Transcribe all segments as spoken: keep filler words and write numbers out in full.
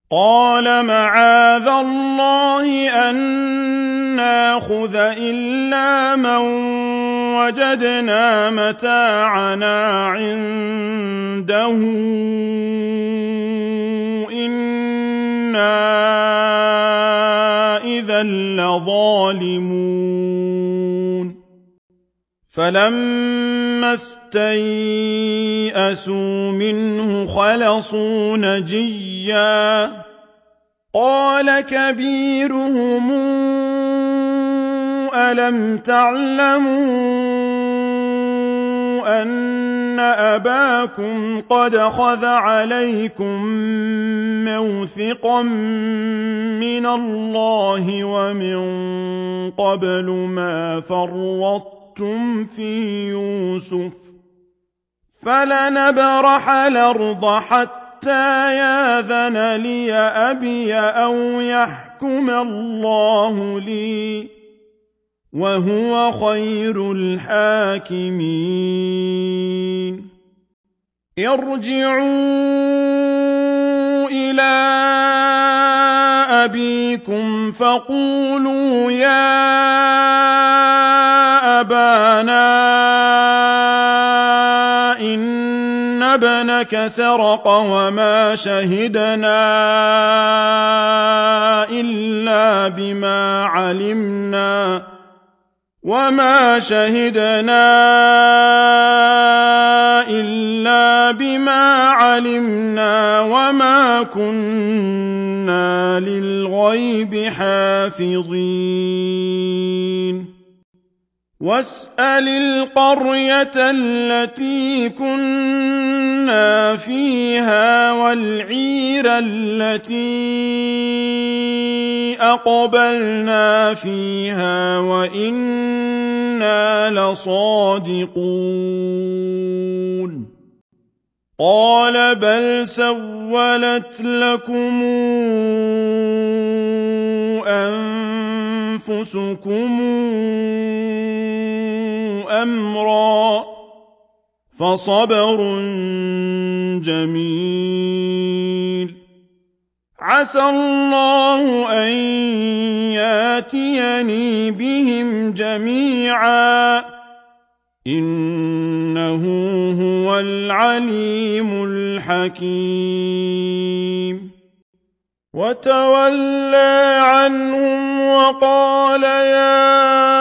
قال معاذ الله أن ناخذ إلا من وجدنا متاعنا عنده إنا إذا لظالمون فلما استيئسوا منه خلصوا نجيا قال كبيرهم ألم تعلموا أن أباكم قد خذ عليكم موثقا من الله ومن قبل ما فرطتم في يوسف فلنبرح الأرض حتى ياذن لي أبي أو يحكم الله لي وهو خير الحاكمين ارجعوا إلى أبيكم فقولوا يا أبانا إن ابنك سرق وما شهدنا إلا بما علمنا وما شهدنا إلا بما علمنا وما كنا للغيب حافظين واسأل القرية التي كنا فيها والعير التي أقبلنا فيها وإنا لصادقون قال بل سولت لكم أنفسكم أمرا فصبر جميل عسى الله أن ياتيني بهم جميعا إنه هو العليم الحكيم وتولى عنهم وقال يا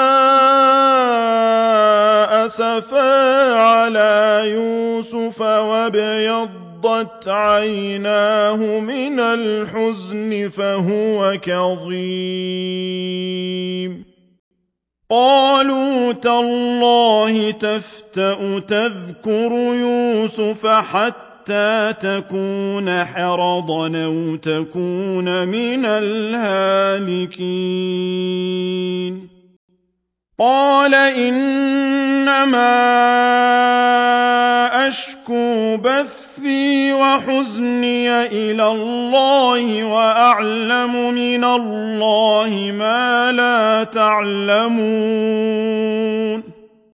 أسفا على يوسف وابيضت عيناه من الحزن فهو كظيم قالوا تالله تفتأ تذكر يوسف حتى تكون حرضا أو تكون من الهالكين قال إنما أشكو بثي وحزني إلى الله وأعلم من الله ما لا تعلمون